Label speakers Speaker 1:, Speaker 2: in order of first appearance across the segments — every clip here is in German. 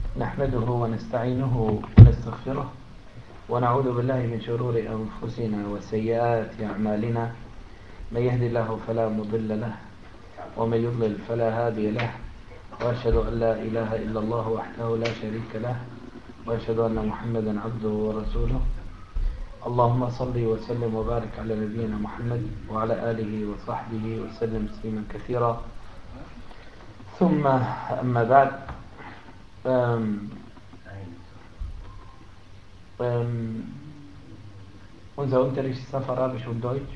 Speaker 1: نحمده ونستعينه ونستغفره ونعوذ بالله من شرور أنفسنا وسيئات أعمالنا. من يهدي الله فلا مضل له ومن يضلل فلا هادي له، وأشهد أن لا إله إلا الله وحده لا شريك له، وأشهد أن محمدا عبده ورسوله. اللهم صل وسلم وبارك على نبينا محمد وعلى آله وصحبه وسلم تسليما كثيرا. ثم أما بعد، unser Unterricht ist auf Arabisch und Deutsch,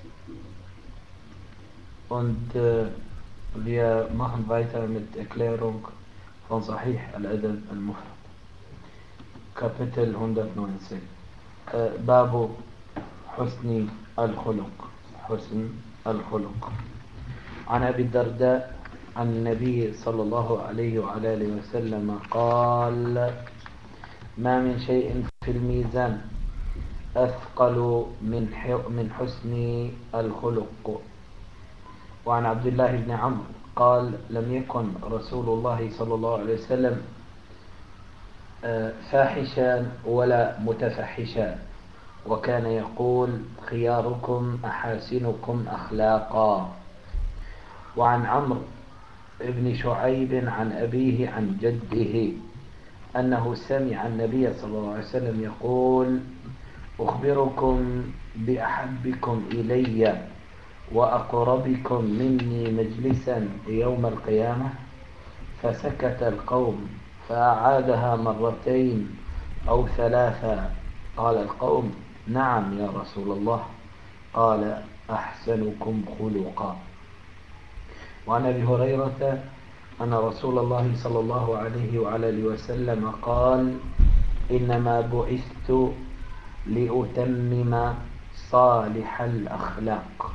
Speaker 1: und wir machen weiter mit Erklärung von Sahih al-Adab al-Mufrad, Kapitel 119, Babu Husni al-Khuluq, Husn al-Khuluq. عن أبي الدرداء عن النبي صلى الله عليه وعلى آله وسلم قال: ما من شيء في الميزان أثقل من حسن الخلق. وعن عبد الله بن عمرو قال: لم يكن رسول الله صلى الله عليه وسلم فاحشا ولا متفحشا، وكان يقول: خياركم أحاسنكم أخلاقا. وعن عمرو بن شعيب عن أبيه عن جده أنه سمع النبي صلى الله عليه وسلم يقول: أخبركم بأحبكم إلي وأقربكم مني مجلسا يوم القيامة. فسكت القوم فأعادها مرتين أو ثلاثا. قال القوم: نعم يا رسول الله. قال: أحسنكم خلقا. وعن أبي هريرة أن رسول الله صلى الله عليه وعلى آله وسلم قال: إنما بعثت لأتمم صالح الأخلاق.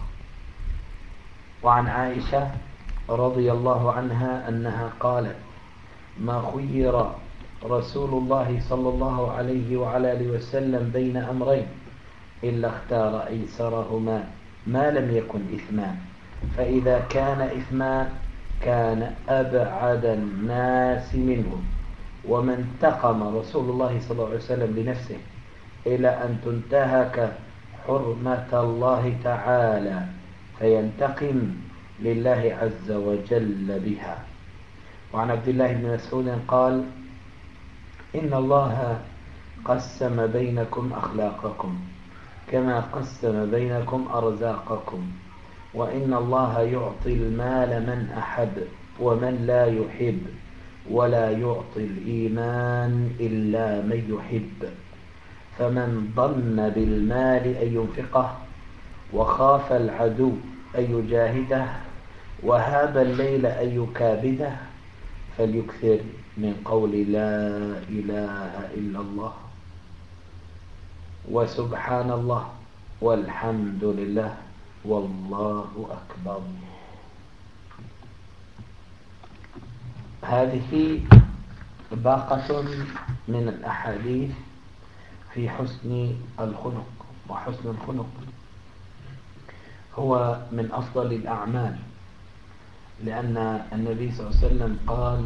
Speaker 1: وعن عائشة رضي الله عنها أنها قالت: ما خير رسول الله صلى الله عليه وعلى آله وسلم بين أمرين إلا اختار أيسرهما ما لم يكن إثما، فإذا كان إثما كان أبعد الناس منه. وما انتقم رسول الله صلى الله عليه وسلم لنفسه إلى أن تنتهك حرمة الله تعالى فينتقم لله عز وجل بها. وعن عبد الله بن مسعود قال: إن الله قسم بينكم أخلاقكم كما قسم بينكم أرزاقكم، وإن الله يعطي المال من أحب ومن لا يحب، ولا يعطي الإيمان إلا من يحب. فمن ظن بالمال أن ينفقه وخاف العدو أن يجاهده وهاب الليل أن يكابده فليكثر من قول لا إله إلا الله وسبحان الله والحمد لله والله أكبر. هذه باقة من الأحاديث في حسن الخلق. وحسن الخلق هو من أفضل الأعمال، لأن النبي صلى الله عليه وسلم قال: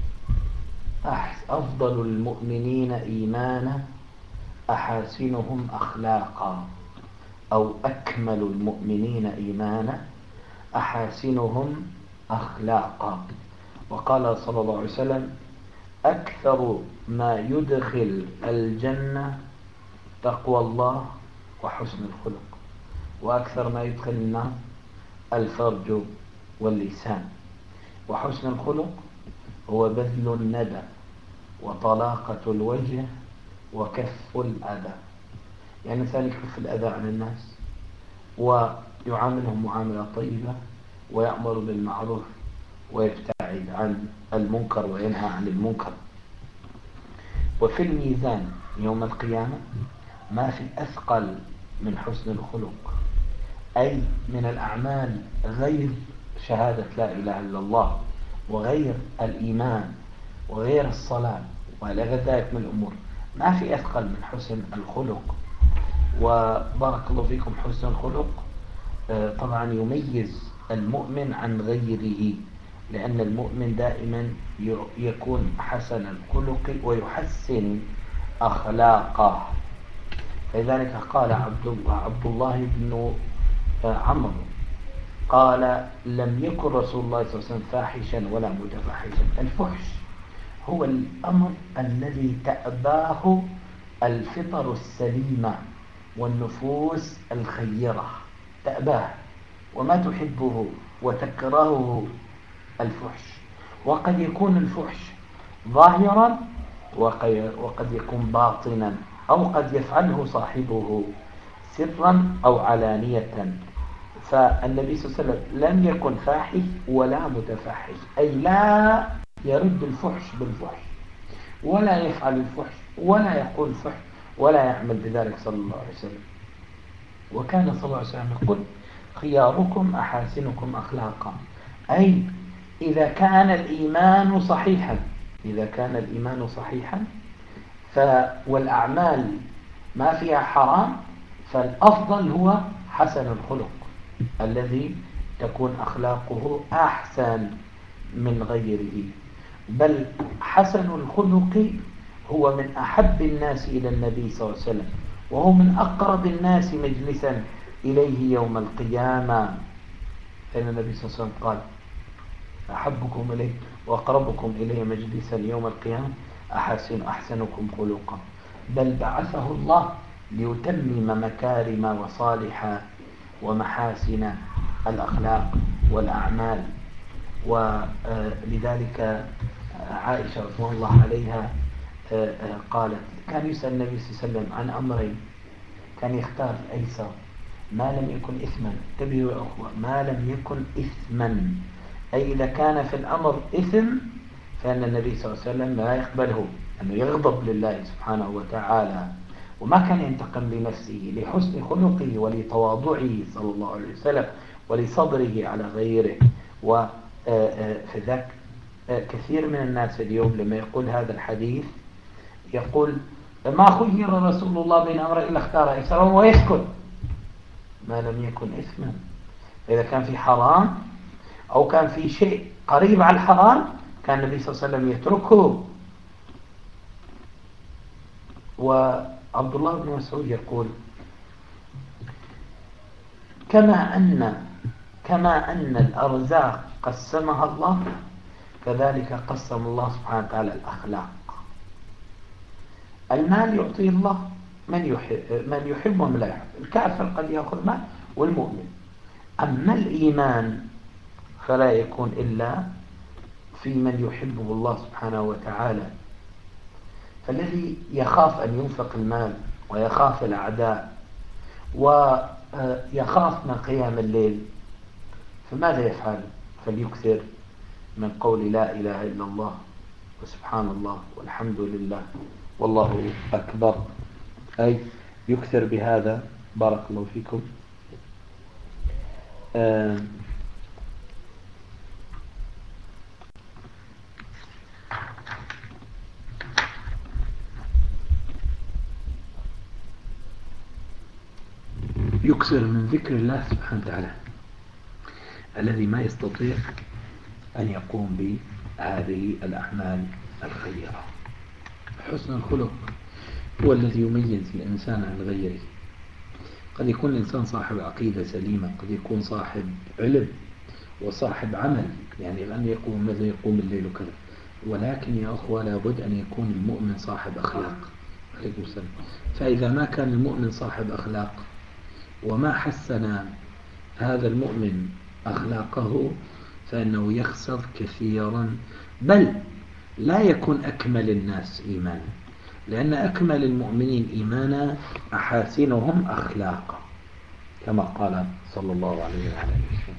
Speaker 1: أفضل المؤمنين إيمانا أحاسنهم أخلاقا، أو أكمل المؤمنين إيمانا أحاسنهم أخلاقا. وقال صلى الله عليه وسلم: أكثر ما يدخل الجنة تقوى الله وحسن الخلق، وأكثر ما يدخل النار الفرج واللسان. وحسن الخلق هو بذل الندى وطلاقة الوجه وكف الأذى، يعني الإنسان يكف الأذى عن الناس ويعاملهم معاملة طيبة ويأمر بالمعروف ويبتعد عن المنكر وينهى عن المنكر. وفي الميزان يوم القيامة ما في أثقل من حسن الخلق، أي من الأعمال غير شهادة لا إله إلا الله وغير الإيمان وغير الصلاة وغير ذلك من الأمور، ما في أثقل من حسن الخلق. وبارك الله فيكم، حسن الخلق طبعا يميز المؤمن عن غيره، لأن المؤمن دائما يكون حسن الخلق ويحسن أخلاقه. لذلك قال عبد الله بن عمرو قال لم يكن رسول الله صلى الله عليه وسلم فاحشا ولا متفحشا. الفحش هو الأمر الذي تأباه الفطر السليمة والنفوس الخيرة، تأباه وما تحبه وتكرهه الفحش. وقد يكون الفحش ظاهرا وقد يكون باطنا، أو قد يفعله صاحبه سرا أو علانية. فالنبي صلى الله عليه وسلم لم يكن فاحش ولا متفحش، أي لا يرد الفحش بالفحش ولا يفعل الفحش ولا يقول الفحش ولا يعمل بذلك صلى الله عليه وسلم. وكان صلى الله عليه وسلم يقول خياركم أحاسنكم أخلاقا، أي إذا كان الإيمان صحيحا، إذا كان الإيمان صحيحا والأعمال ما فيها حرام، فالأفضل هو حسن الخلق الذي تكون أخلاقه أحسن من غيره. بل حسن الخلق هو من أحب الناس إلى النبي صلى الله عليه وسلم، وهو من أقرب الناس مجلسا إليه يوم القيامة. فإن النبي صلى الله عليه وسلم قال أحبكم إليه وأقربكم إليه مجلسا يوم القيامة أحسنكم خلقا. بل بعثه الله ليتمم مكارم وصالح ومحاسن الأخلاق والأعمال. ولذلك عائشة رضي الله عليها قالت كان يسأل النبي صلى الله عليه وسلم عن أمرين، كان يختار الأيسر ما لم يكن إثما. انتبهوا يا أخوة، ما لم يكن إثما، أي إذا كان في الأمر إثم فإن النبي صلى الله عليه وسلم لا يقبله، أنه يغضب لله سبحانه وتعالى. وما كان ينتقم لنفسه، لحسن خلقه ولتواضعه صلى الله عليه وسلم ولصبره على غيره. وفي ذاك كثير من الناس اليوم لما يقول هذا الحديث يقول ما خير رسول الله بين أمر إلا اختار أيسره ويسكت، ما لم يكن إثما. إذا كان في حرام أو كان في شيء قريب على الحرام كان النبي صلى الله عليه وسلم يتركه. وعبد الله بن مسعود يقول كما أن الأرزاق قسمها الله كذلك قسم الله سبحانه وتعالى الأخلاق. المال يعطيه الله من يحب ومن لا يحب، الكافر قد يأخذ مال والمؤمن. أما الإيمان فلا يكون إلا في من يحبه الله سبحانه وتعالى. فالذي يخاف أن ينفق المال ويخاف الأعداء ويخاف من قيام الليل، فماذا يفعل؟ فليكثر من قول لا إله إلا الله وسبحان الله والحمد لله والله أكبر، أي يكثر بهذا. بارك الله فيكم. يكثر من ذكر الله سبحانه وتعالى الذي ما يستطيع أن يقوم بهذه الأعمال الخيرة. حسن الخلق هو الذي يميز الإنسان عن غيره. قد يكون الإنسان صاحب عقيدة سليمة، قد يكون صاحب علم وصاحب عمل، يعني الآن يقوم ماذا يقوم الليل وكذا، ولكن يا أخوة لابد أن يكون المؤمن صاحب أخلاق. عليكم السلام. فإذا ما كان المؤمن صاحب أخلاق وما حسن هذا المؤمن أخلاقه فإنه يخسر كثيرا، بل لا يكون أكمل الناس إيمانا، لأن أكمل المؤمنين إيمانا أحاسنهم أخلاقا كما قال صلى الله عليه وسلم.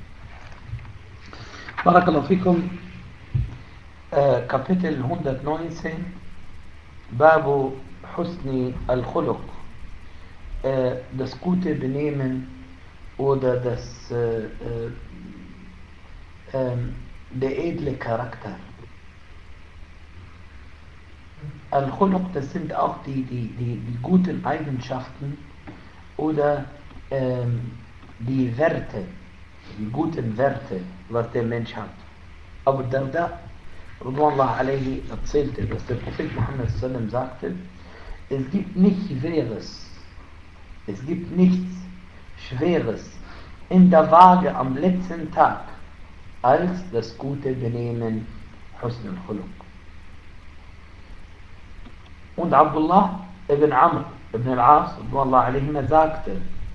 Speaker 1: بارك الله فيكم. Kapitel 119 باب حسن الخلق. Das gute Benehmen oder der edle Charakter. Al-Khuluq, das sind auch die guten Eigenschaften oder die Werte, die guten Werte, was der Mensch hat. Abu Darda, Radwanullah alaihi, erzählte, dass der Prophet Muhammad sallam sagte, es gibt nichts Schweres in der Waage am letzten Tag als das gute Benehmen, Husn al-Khuluq. Und Abdullah ibn Amr ibn al-As, Radwanullah alaihi, sagte,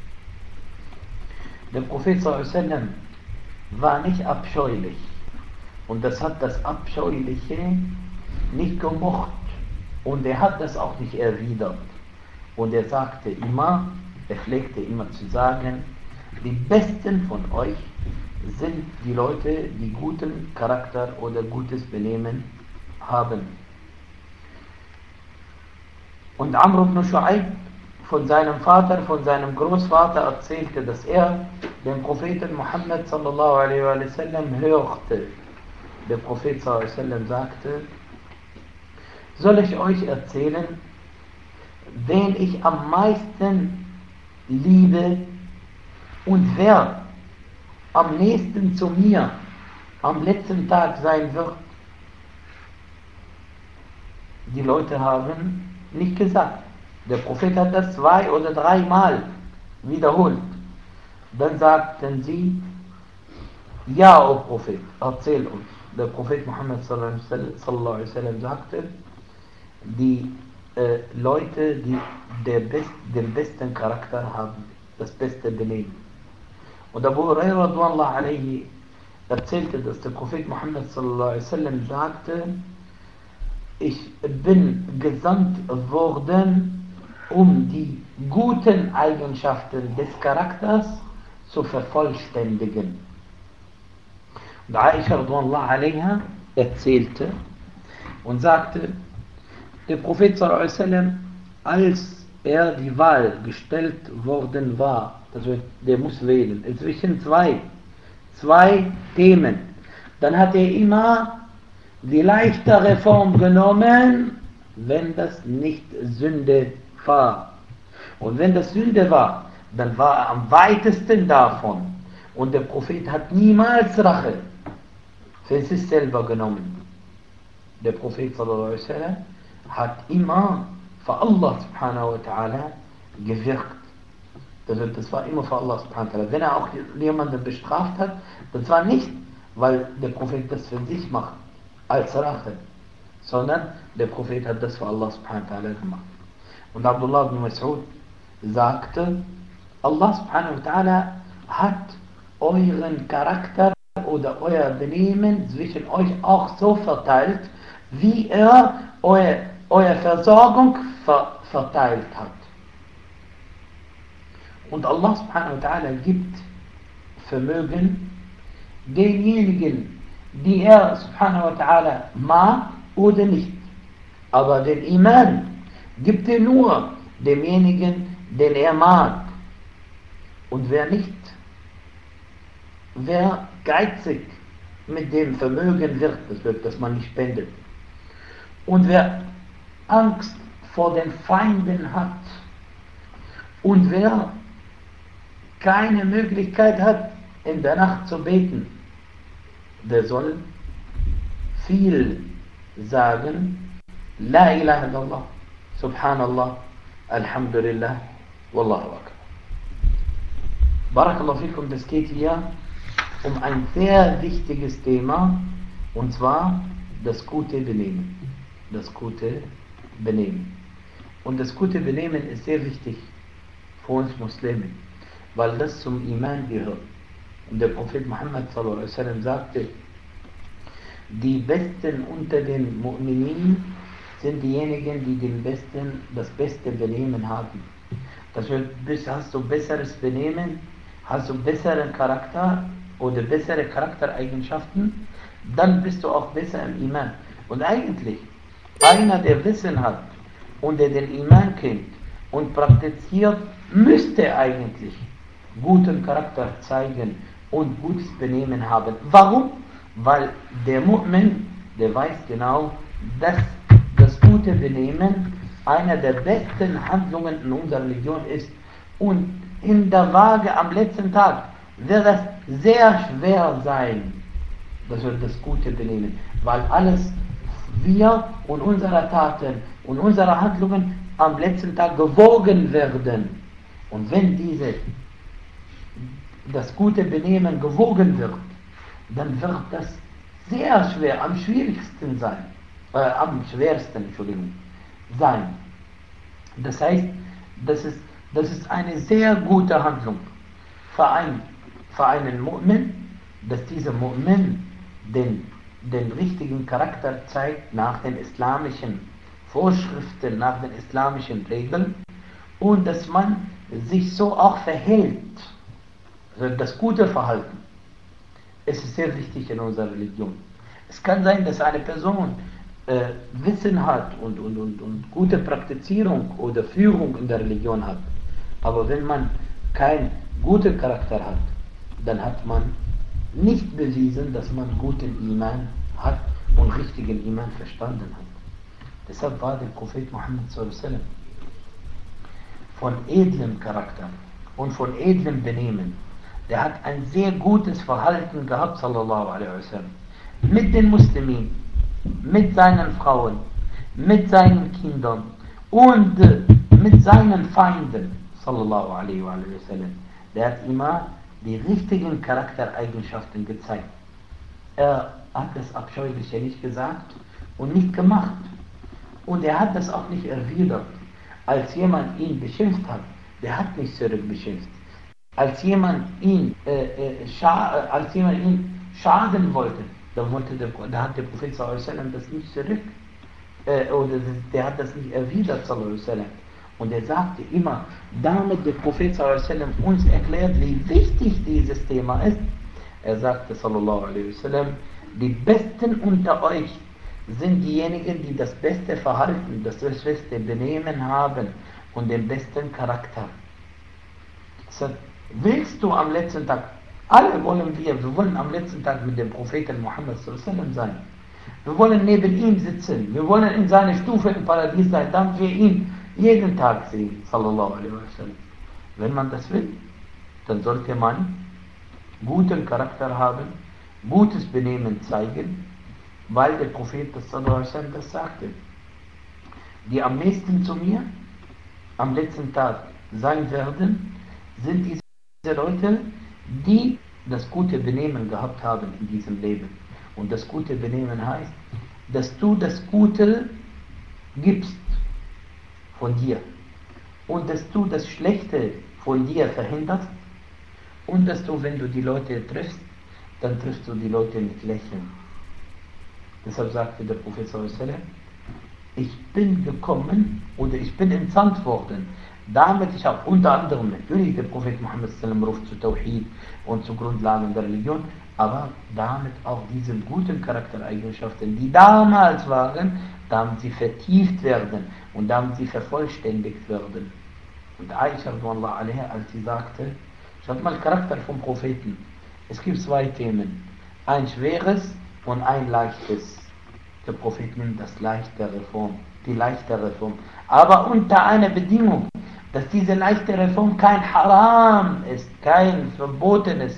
Speaker 1: der Prophet sallam war nicht abscheulich und das hat das Abscheuliche nicht gemocht und er hat das auch nicht erwidert und er sagte immer, er pflegte immer zu sagen, die Besten von euch sind die Leute, die guten Charakter oder gutes Benehmen haben. Und Amr ibn Shu'aib von seinem Vater, von seinem Großvater erzählte, dass er den Propheten Muhammad sallallahu alaihi wa sallam hörte. Der Prophet sallallahu alaihi wa sallam sagte, soll ich euch erzählen, wen ich am meisten liebe und wer am nächsten zu mir am letzten Tag sein wird? Die Leute haben nicht gesagt. Der Prophet hat das 2 oder 3 Mal wiederholt. Dann sagten sie, ja, o Prophet, erzähl uns. Der Prophet Muhammad sallallahu alaihi wasallam sagte, die Leute, die den besten Charakter haben, das beste Benehmen. Und Abu Hurairah radhiyallahu alaihi erzählte, dass der Prophet Muhammad sallallahu alaihi wasallam sagte, ich bin gesandt worden, um die guten Eigenschaften des Charakters zu vervollständigen. Und Aisha radhiyallahu alaiha erzählte und sagte, der Prophet sallallahu alaihi wasallam, als er die Wahl gestellt worden war, also der muss wählen, zwischen zwei Themen, dann hat er immer die leichtere Form genommen, wenn das nicht Sünde war. Und wenn das Sünde war, dann war er am weitesten davon. Und der Prophet hat niemals Rache für sich selber genommen. Der Prophet sallallahu alaihi wasallam hat immer für Allah subhanahu wa ta'ala gewirkt. Das war immer für Allah subhanahu wa ta'ala. Wenn er auch jemanden bestraft hat, das war nicht, weil der Prophet das für sich macht, als Rache, sondern der Prophet hat das für Allah subhanahu wa ta'ala gemacht. Und Abdullah ibn Mas'ud sagte, Allah subhanahu wa ta'ala hat euren Charakter oder euer Benehmen zwischen euch auch so verteilt, wie er eure Versorgung verteilt hat. Und Allah subhanahu wa ta'ala gibt Vermögen denjenigen, die er subhanahu wa ta'ala mag oder nicht. Aber den Iman gibt er nur demjenigen, den er mag. Und wer nicht, wer geizig mit dem Vermögen wird, das man nicht spendet. Und wer Angst vor den Feinden hat und wer keine Möglichkeit hat, in der Nacht zu beten, der soll viel sagen, La ilaha illallah, Subhanallah, Alhamdulillah, Wallahu akbar. Barakallahu fikum, das geht hier um ein sehr wichtiges Thema, und zwar das gute Benehmen. Das gute Benehmen. Und das gute Benehmen ist sehr wichtig für uns Muslime, weil das zum Iman gehört. Und der Prophet Muhammad sallallahu alaihi wasallam sagte, die Besten unter den Mu'minin sind diejenigen, die das beste Benehmen haben. Das heißt, hast du besseres Benehmen, hast du besseren Charakter oder bessere Charaktereigenschaften, dann bist du auch besser im Iman. Und eigentlich, einer, der Wissen hat und der den Iman kennt und praktiziert, müsste eigentlich guten Charakter zeigen und gutes Benehmen haben. Warum? Weil der Mu'min, der weiß genau, dass das gute Benehmen einer der besten Handlungen in unserer Religion ist. Und in der Waage am letzten Tag wird es sehr schwer sein, dass wir das Gute benehmen, weil alles wir und unsere Taten und unsere Handlungen am letzten Tag gewogen werden. Und wenn das gute Benehmen gewogen wird, dann wird das sehr schwer, am schwierigsten sein, am schwersten, Entschuldigung, sein. Das heißt, das ist eine sehr gute Handlung für einen Mu'min, dass dieser Mu'min den richtigen Charakter zeigt nach den islamischen Vorschriften, nach den islamischen Regeln und dass man sich so auch verhält. Also das gute Verhalten. Es ist sehr wichtig in unserer Religion. Es kann sein, dass eine Person Wissen hat und gute Praktizierung oder Führung in der Religion hat. Aber wenn man keinen guten Charakter hat, dann hat man nicht bewiesen, dass man guten Iman hat und richtigen Iman verstanden hat. Deshalb war der Prophet Muhammad sallallahu von edlem Charakter und von edlem Benehmen. Der hat ein sehr gutes Verhalten gehabt, sallallahu alaihi wasallam, mit den Muslimen, mit seinen Frauen, mit seinen Kindern und mit seinen Feinden, sallallahu alaihi wasallam. Der hat immer die richtigen Charaktereigenschaften gezeigt. Er hat das Abscheuliche nicht gesagt und nicht gemacht. Und er hat das auch nicht erwidert. Als jemand ihn beschimpft hat, der hat nicht zurückbeschimpft. Als jemand ihn schaden wollte, da hat der Prophet sallallahu alaihi wasallam das nicht zurück, oder der hat das nicht erwidert, sallallahu alaihi wasallam. Und er sagte immer, damit der Prophet sallallahu alaihi wasallam uns erklärt, wie wichtig dieses Thema ist. Er sagte, sallallahu alaihi wasallam, die Besten unter euch sind diejenigen, die das beste Verhalten, das beste Benehmen haben und den besten Charakter. So, willst du am letzten Tag, alle wollen wir wollen am letzten Tag mit dem Propheten Muhammad sallallahu alaihi wasallam sein. Wir wollen neben ihm sitzen, wir wollen in seiner Stufe im Paradies sein, damit wir ihn jeden Tag sehen, sallallahu alaihi wasallam. Wenn man das will, dann sollte man guten Charakter haben, gutes Benehmen zeigen, weil der Prophet sallallahu alaihi wasallam das sagte. Die am nächsten zu mir am letzten Tag sein werden, sind diese Leute, die das gute Benehmen gehabt haben in diesem Leben. Und das gute Benehmen heißt, dass du das Gute gibst von dir und dass du das Schlechte von dir verhinderst und dass du, wenn du die Leute triffst, dann triffst du die Leute mit Lächeln. Deshalb sagte der Prophet sallallahu alaihi wasallam, ich bin gekommen oder ich bin entsandt worden, damit ich auch unter anderem natürlich der Prophet Muhammad sallallahu alaihi wasallam ruft zu Tawhid und zu Grundlagen der Religion, aber damit auch diese guten Charaktereigenschaften, die damals waren, damit sie vertieft werden und damit sie vervollständigt werden. Und Aisha radhiyallahu anha, als sie sagte, schaut mal Charakter vom Propheten. Es gibt zwei Themen, ein schweres und ein leichtes. Der Prophet nimmt das leichtere Form, die leichtere Form, aber unter einer Bedingung, dass diese leichtere Form kein Haram ist, kein Verbotenes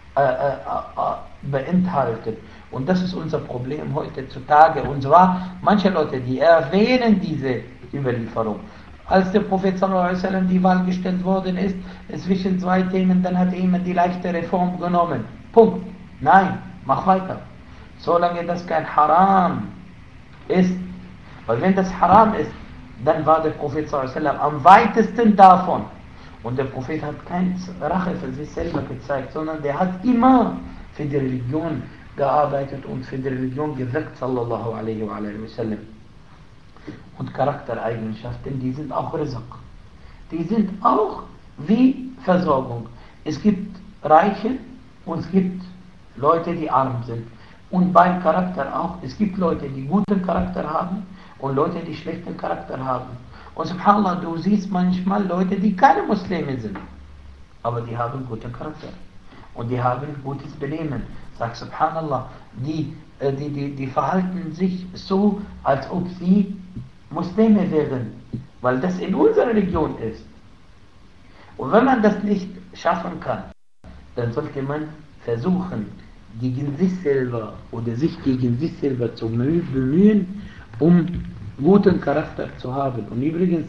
Speaker 1: beinhaltet. Und das ist unser Problem heutzutage. Und zwar, manche Leute, die erwähnen diese Überlieferung. Als der Prophet sallallahu alaihi wasallam die Wahl gestellt worden ist, zwischen zwei Themen, dann hat er immer die leichtere Form genommen. Punkt. Nein, mach weiter. Solange das kein Haram ist, weil wenn das Haram ist, dann war der Prophet sallallahu alaihi wasallam am weitesten davon. Und der Prophet hat keine Rache für sich selber gezeigt, sondern der hat immer für die Religion gearbeitet und für die Religion gewirkt, sallallahu alaihi wasallam. Und Charaktereigenschaften, die sind auch Rizq. Die sind auch wie Versorgung. Es gibt Reiche und es gibt Leute, die arm sind. Und beim Charakter auch. Es gibt Leute, die guten Charakter haben und Leute, die schlechten Charakter haben. Und subhanallah, du siehst manchmal Leute, die keine Muslime sind, aber die haben guten Charakter und die haben gutes Benehmen. Sag subhanallah, die verhalten sich so, als ob sie Muslime wären, weil das in unserer Religion ist. Und wenn man das nicht schaffen kann, dann sollte man versuchen, gegen sich selber oder sich gegen sich selber zu bemühen, um guten Charakter zu haben. Und übrigens,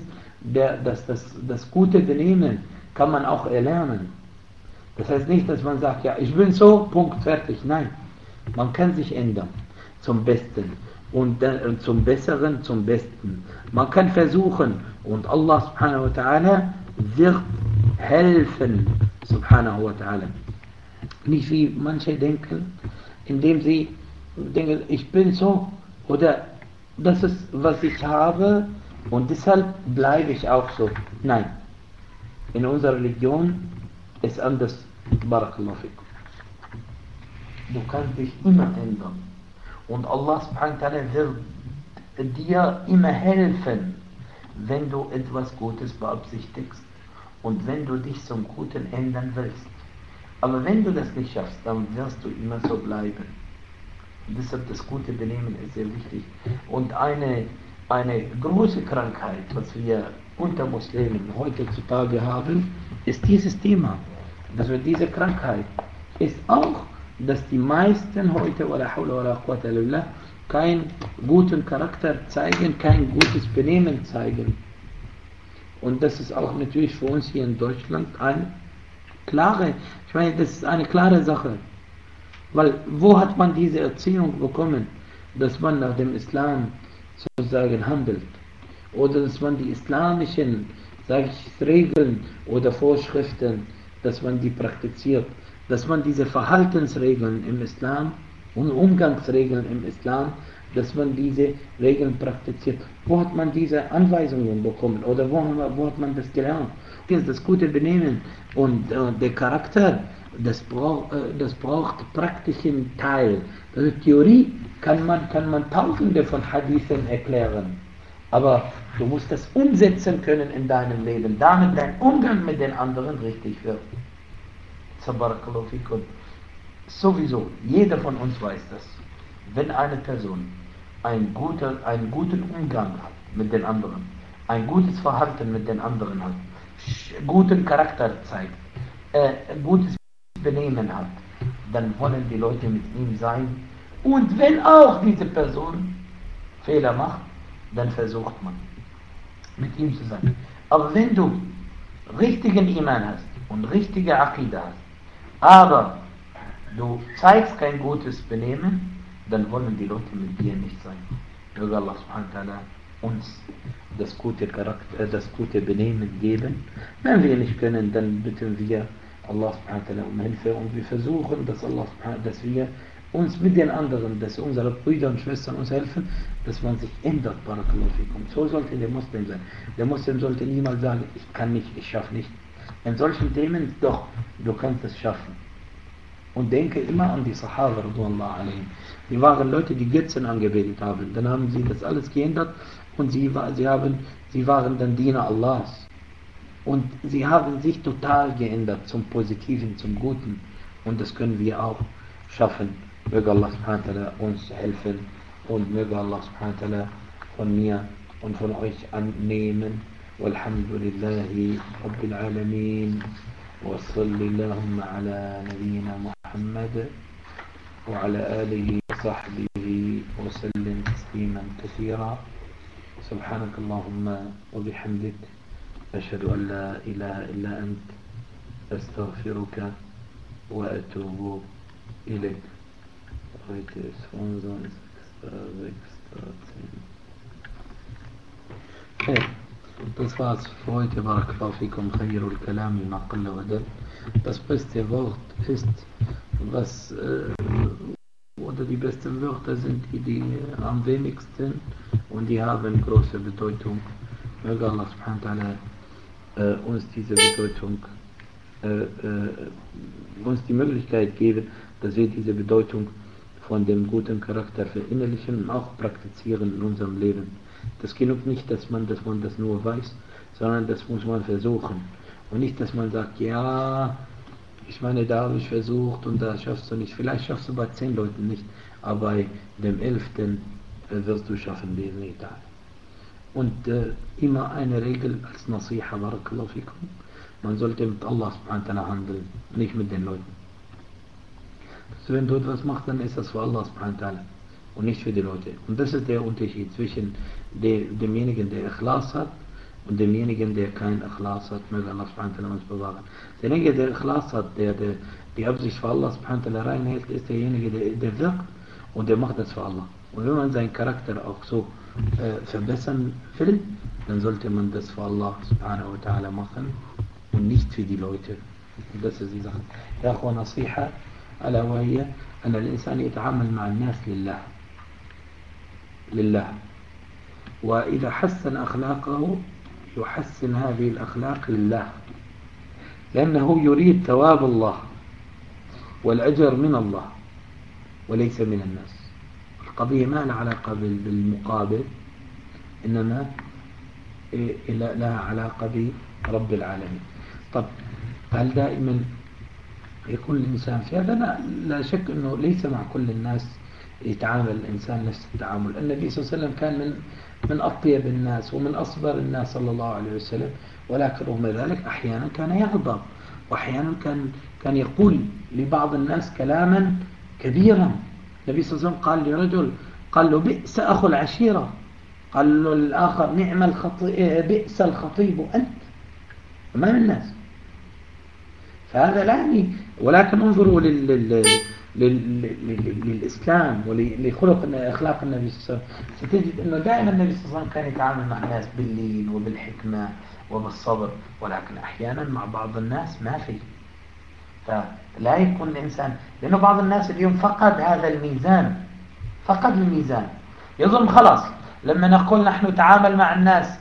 Speaker 1: das gute Benehmen kann man auch erlernen. Das heißt nicht, dass man sagt, ja, ich bin so, Punkt, fertig. Nein, man kann sich ändern zum Besten und dann, zum Besseren, zum Besten. Man kann versuchen und Allah subhanahu wa ta'ala wird helfen, subhanahu wa ta'ala. Nicht wie manche denken, indem sie denken, ich bin so oder das ist, was ich habe und deshalb bleibe ich auch so. Nein, in unserer Religion ist anders. Barakallahu fikum. Du kannst dich immer ändern und Allah subhanahu wa ta'ala wird dir immer helfen, wenn du etwas Gutes beabsichtigst und wenn du dich zum Guten ändern willst. Aber wenn du das nicht schaffst, dann wirst du immer so bleiben. Und deshalb das gute Benehmen ist sehr wichtig. Und eine große Krankheit, was wir unter Muslimen heutzutage haben, ist dieses Thema. Dass wir diese Krankheit ist auch, dass die meisten heute keinen guten Charakter zeigen, kein gutes Benehmen zeigen. Und das ist auch natürlich für uns hier in Deutschland eine klare, ich meine, das ist eine klare Sache. Weil, wo hat man diese Erziehung bekommen, dass man nach dem Islam sozusagen handelt? Oder dass man die islamischen, sage ich, Regeln oder Vorschriften, dass man die praktiziert? Dass man diese Verhaltensregeln im Islam und Umgangsregeln im Islam, dass man diese Regeln praktiziert. Wo hat man diese Anweisungen bekommen? Oder wo hat man das gelernt? Das gute Benehmen und der Charakter, das braucht praktischen Teil. Also Theorie kann man tausende von Hadithen erklären. Aber du musst das umsetzen können in deinem Leben, damit dein Umgang mit den anderen richtig wird. Tabarakallahu fikum. Sowieso, jeder von uns weiß das. Wenn eine Person einen guten Umgang hat mit den anderen, ein gutes Verhalten mit den anderen hat, guten Charakter zeigt, gutes Benehmen hat, dann wollen die Leute mit ihm sein. Und wenn auch diese Person Fehler macht, dann versucht man mit ihm zu sein. Aber wenn du richtigen Iman hast und richtige Aqidah hast, aber du zeigst kein gutes Benehmen, dann wollen die Leute mit dir nicht sein. Möge Allah subhanahu wa ta'ala uns das gute Charakter, das gute Benehmen geben. Wenn wir nicht können, dann bitten wir Allah subhanahu wa ta'ala um Hilfe und wir versuchen, dass wir uns mit den anderen, dass unsere Brüder und Schwestern uns helfen, dass man sich ändert. Barakallahu fikum. So sollte der Muslim sein. Der Muslim sollte niemals sagen, ich kann nicht, ich schaffe nicht. In solchen Themen, doch, du kannst es schaffen. Und denke immer an die Sahaba, radhiyallahu anhum. Die waren Leute, die Götzen angebetet haben. Dann haben sie das alles geändert und sie waren dann Diener Allahs. Und sie haben sich total geändert zum Positiven, zum Guten. Und das können wir auch schaffen. Möge Allah subhanahu wa ta'ala uns helfen und möge Allah subhanahu wa ta'ala von mir und von euch annehmen. Walhamdulillahi Rabbil Alamin. وصل اللهم على نبينا محمد وعلى آله وصحبه وسلم تسليما كثيرا سبحانك اللهم وبحمدك أشهد أن لا إله إلا أنت أستغفرك وأتوب إليك. Heute ist unser 6. Das war's für heute. Barakallahu fikum. Khairul Kalami ma qalla wa dal. Das beste Wort ist, oder die besten Wörter sind die am wenigsten und die haben große Bedeutung. Möge Allah subhanahu wa ta'ala uns diese Bedeutung, uns die Möglichkeit geben, dass wir diese Bedeutung von dem guten Charakter verinnerlichen und auch praktizieren in unserem Leben. Das genug nicht, dass man das nur weiß, sondern das muss man versuchen. Und nicht, dass man sagt, ja, ich meine, da habe ich versucht und da schaffst du nicht. Vielleicht schaffst du bei 10 Leuten nicht, aber bei dem 11. Wirst du schaffen, bi'idhnillah ta'ala. Und immer eine Regel als Nasiha, barakallahu fikum. Man sollte mit Allah subhanahu wa ta'ala handeln, nicht mit den Leuten. Wenn du etwas machst, dann ist das für Allah subhanahu wa ta'ala und nicht für die Leute. Und das ist der Unterschied zwischen demjenigen, der Ikhlas hat und demjenigen, der kein Ikhlas hat. Möge Allah subhanahu wa ta'ala uns bewahren. Derjenige, der Ikhlas hat, der die Absicht für Allah subhanahu wa ta'ala reinhält, ist derjenige, der wirkt und der macht das für Allah. Und wenn man seinen Charakter auch so verbessern will, dann sollte man das für Allah subhanahu wa ta'ala machen und nicht für die Leute. Und das ist die Sache. يا أخوة نصيحة ألا وهي أن الإنسان يتعامل مع الناس لله وإذا حسن أخلاقه يحسن هذه الأخلاق لله لأنه يريد ثواب الله والأجر من الله وليس من الناس. القضية ما لها علاقة بالمقابل إنما لها علاقة برب العالمين. طب هل دائما يكون الإنسان في هذا؟ لا شك أنه ليس مع كل الناس يتعامل الإنسان نفس التعامل. النبي صلى الله عليه وسلم كان من أطيب الناس ومن أصبر الناس صلى الله عليه وسلم، ولكن رغم ذلك أحيانا كان يغضب وأحيانا كان يقول لبعض الناس كلاما كبيرا. النبي صلى الله عليه وسلم قال لرجل، قال له بئس أخو العشيرة، قال له الآخر نعم بئس الخطيب أنت أمام الناس. فهذا لا يعني، ولكن انظروا للإسلام ولخلق أخلاق النبي صلى الله عليه وسلم، ستجد أنه دائما النبي صلى الله عليه وسلم كان يتعامل مع الناس باللين وبالحكمة وبالصبر، ولكن أحيانا مع بعض الناس ما في. فلا يكون الإنسان، لأنه بعض الناس اليوم فقد هذا الميزان، فقد الميزان، يظن خلاص لما نقول نحن نتعامل مع الناس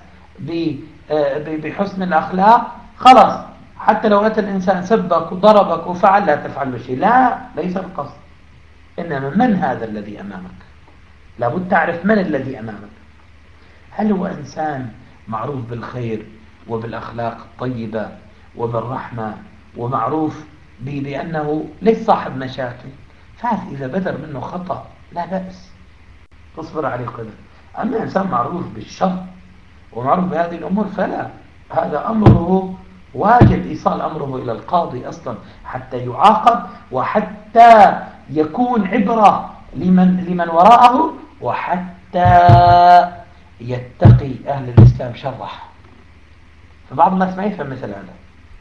Speaker 1: بحسن الأخلاق خلاص حتى لو أتى الإنسان سبك وضربك وفعل لا تفعل شيء. لا، ليس القصد، إنما من هذا الذي أمامك؟ لابد تعرف من الذي أمامك. هل هو إنسان معروف بالخير وبالأخلاق الطيبة وبالرحمة ومعروف بأنه ليس صاحب مشاكل؟ فهذا إذا بدر منه خطأ لا بأس تصبر عليه قدر. أما إنسان معروف بالشر ومعروف بهذه الأمور فلا، هذا أمره واجب إيصال أمره إلى القاضي أصلا حتى يعاقب وحتى يكون عبرة لمن وراءه وحتى يتقي أهل الإسلام شره. فبعض الناس ما يفهم مثل هذا.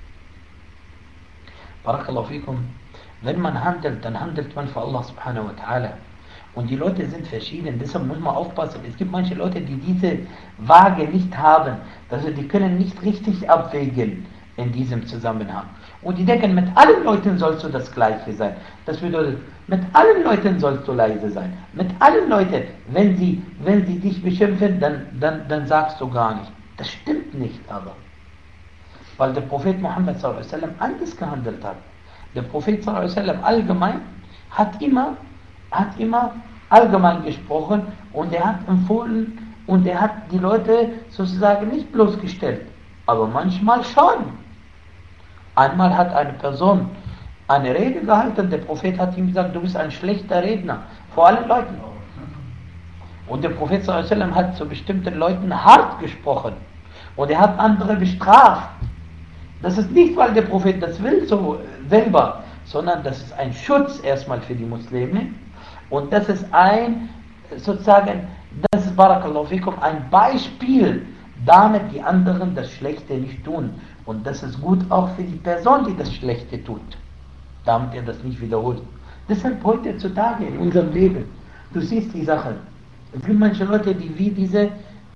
Speaker 1: بارك الله فيكم. Wenn man handelt, dann handelt man für Allah subhanahu wa ta'ala. Und die Leute sind verschieden, deshalb muss man aufpassen. Es gibt manche Leute, die diese Waage nicht haben, also die können nicht richtig abwägen in diesem Zusammenhang. Und die denken, mit allen Leuten sollst du das Gleiche sein. Das bedeutet, mit allen Leuten sollst du leise sein. Mit allen Leuten, wenn sie dich beschimpfen, dann sagst du gar nicht. Das stimmt nicht aber. Weil der Prophet Muhammad sallallahu alaihi wasallam anders gehandelt hat. Der Prophet sallallahu alaihi wasallam allgemein hat immer allgemein gesprochen und er hat empfohlen und er hat die Leute sozusagen nicht bloßgestellt, aber manchmal schon. Einmal hat eine Person eine Rede gehalten, der Prophet hat ihm gesagt, du bist ein schlechter Redner, vor allen Leuten. Und der Prophet sallallahu alaihi wasallam hat zu bestimmten Leuten hart gesprochen und er hat andere bestraft. Das ist nicht, weil der Prophet das will so selber, sondern das ist ein Schutz erstmal für die Muslime und das ist sozusagen, das ist Barakallahu fikum, ein Beispiel, damit die anderen das Schlechte nicht tun. Und das ist gut auch für die Person, die das Schlechte tut, damit er das nicht wiederholt. Deshalb heutzutage in unserem Leben, du siehst die Sache, es gibt manche Leute, die wie diese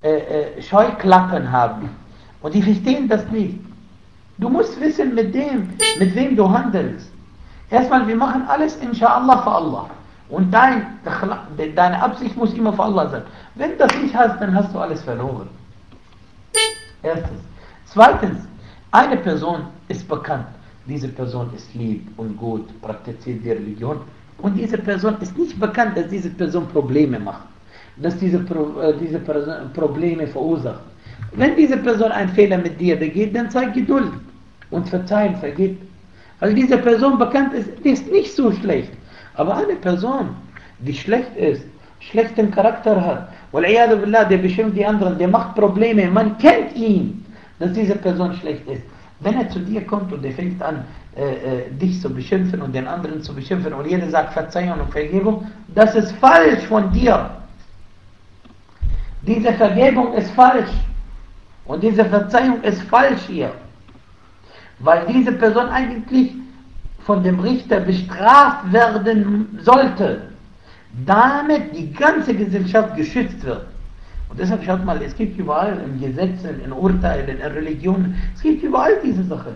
Speaker 1: Scheuklappen haben und die verstehen das nicht. Du musst wissen, mit wem du handelst. Erstmal, wir machen alles inshallah für Allah. Und deine Absicht muss immer für Allah sein. Wenn du das nicht hast, dann hast du alles verloren. Erstens. Zweitens, eine Person ist bekannt. Diese Person ist lieb und gut, praktiziert die Religion. Und diese Person ist nicht bekannt, dass diese Person Probleme macht. Dass diese Person Probleme verursacht. Wenn diese Person einen Fehler mit dir begeht, dann zeig Geduld und verzeihen, vergib. Weil diese Person bekannt ist, die ist nicht so schlecht. Aber eine Person, die schlecht ist, schlechten Charakter hat, wal'iyadu billah, der beschimpft die anderen, der macht Probleme, man kennt ihn, dass diese Person schlecht ist. Wenn er zu dir kommt und er fängt an, dich zu beschimpfen und den anderen zu beschimpfen und jeder sagt Verzeihung und Vergebung, das ist falsch von dir. Diese Vergebung ist falsch und diese Verzeihung ist falsch hier, weil diese Person eigentlich von dem Richter bestraft werden sollte, damit die ganze Gesellschaft geschützt wird. Und deshalb schaut mal, es gibt überall in Gesetzen, in Urteilen, in Religionen, es gibt überall diese Sache.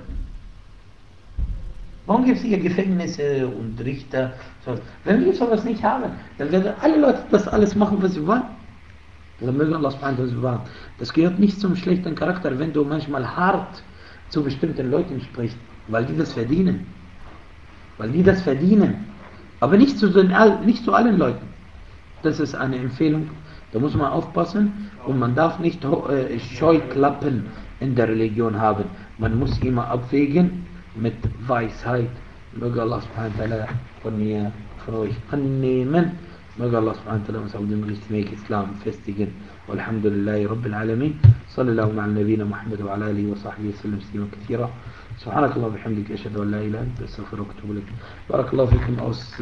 Speaker 1: Warum gibt es hier Gefängnisse und Richter? Wenn wir sowas nicht haben, dann werden alle Leute das alles machen, was sie wollen. Also möge Allah subhanahu wa ta'ala bewahren. Das gehört nicht zum schlechten Charakter, wenn du manchmal hart zu bestimmten Leuten sprichst, weil die das verdienen. Weil die das verdienen. Aber nicht zu allen Leuten. Das ist eine Empfehlung. Da muss man aufpassen und man darf nicht Scheuklappen in der Religion haben. Man muss immer abwägen mit Weisheit. Möge Allah subhanahu wa ta'ala von euch annehmen. möge Allah subhanahu wa ta'ala uns auf dem richtigen Weg Islam festigen. Walhamdulillahi Rabbil Alamin. Sallallahu ala nabina Muhammad wa ala alihi wa sahbihi sallam sallam kathira. سبحانك اللهم وبحمدك أشهد أن لا إله إلا أنت أستغفرك وأتوب إليك. بارك الله فيكم. Aus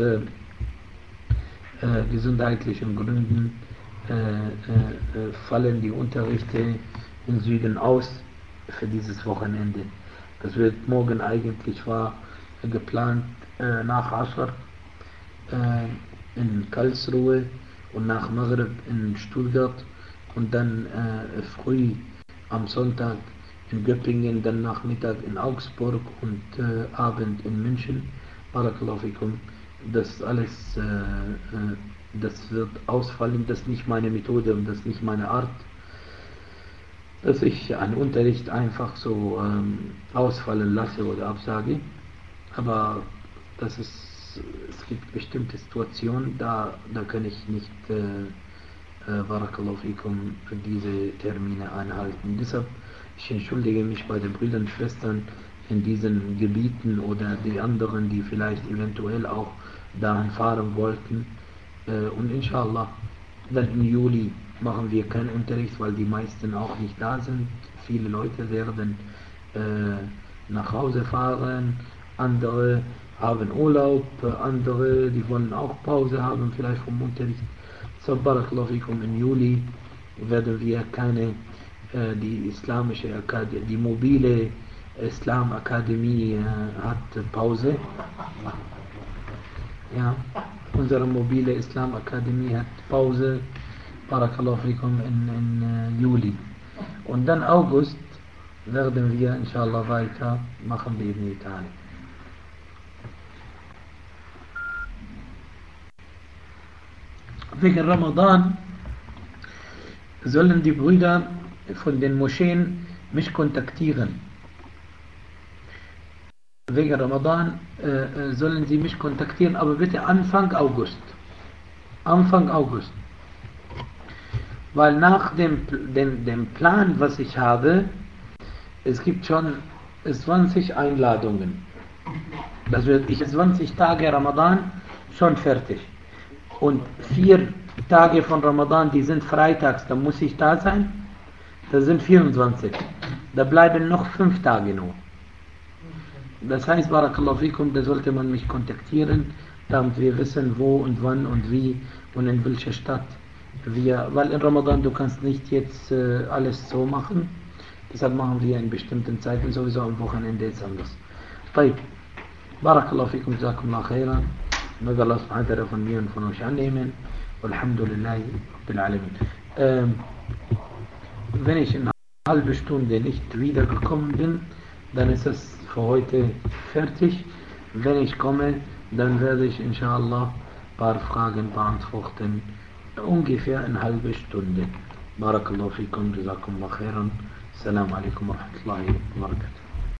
Speaker 1: gesundheitlichen Gründen fallen die Unterrichte im Süden aus für dieses Wochenende. Das wird morgen eigentlich war geplant nach Asr in Karlsruhe und nach Maghrib in Stuttgart und dann früh am Sonntag in Göppingen, dann Nachmittag in Augsburg und Abend in München. Barakallahu fikum. Das alles, das wird ausfallen, das ist nicht meine Methode und das ist nicht meine Art, dass ich einen Unterricht einfach so ausfallen lasse oder absage. Aber das ist, es gibt bestimmte Situationen, da kann ich nicht Barakallahu fikum diese Termine einhalten. Deshalb ich entschuldige mich bei den Brüdern und Schwestern in diesen Gebieten oder die anderen, die vielleicht eventuell auch dahin fahren wollten. Und inshallah, dann im Juli machen wir keinen Unterricht, weil die meisten auch nicht da sind. Viele Leute werden nach Hause fahren, andere haben Urlaub, andere, die wollen auch Pause haben, vielleicht vom Unterricht. So, Barakallahu fikum, im Juli werden wir keine die islamische Akademie, die mobile Islamakademie hat Pause. Ja, unsere mobile Islamakademie hat Pause. Barakallahu fikum in Juli. Und dann August werden wir inshallah weiter machen wir in Italien. Wegen Ramadan sollen die Brüder von den Moscheen mich kontaktieren. Wegen Ramadan sollen sie mich kontaktieren, aber bitte Anfang August. Anfang August. Weil nach dem Plan, was ich habe, es gibt schon 20 Einladungen. Das wird 20 Tage Ramadan schon fertig. Und 4 Tage von Ramadan, die sind freitags, da muss ich da sein. Das sind 24. Da bleiben noch 5 Tage nur. Das heißt, Barakallahu fikum, da sollte man mich kontaktieren, damit wir wissen, wo und wann und wie und in welcher Stadt wir, weil in Ramadan du kannst nicht jetzt alles so machen. Deshalb machen wir in bestimmten Zeiten, sowieso am Wochenende jetzt anders. طيب. Barakallahu fikum, jazakumullah khairan. Möge Allah subhanahu wa ta'ala von mir und von euch annehmen. Walhamdulillahi Rabbil Alamin. Wenn ich in einer halben Stunde nicht wiedergekommen bin, dann ist es für heute fertig. Wenn ich komme, dann werde ich inshallah ein paar Fragen beantworten. Ungefähr eine halbe Stunde. Barakallahu fikum, jazakumullah khairan. Assalamu alaikum wa rahmatullahi wa barakatuh.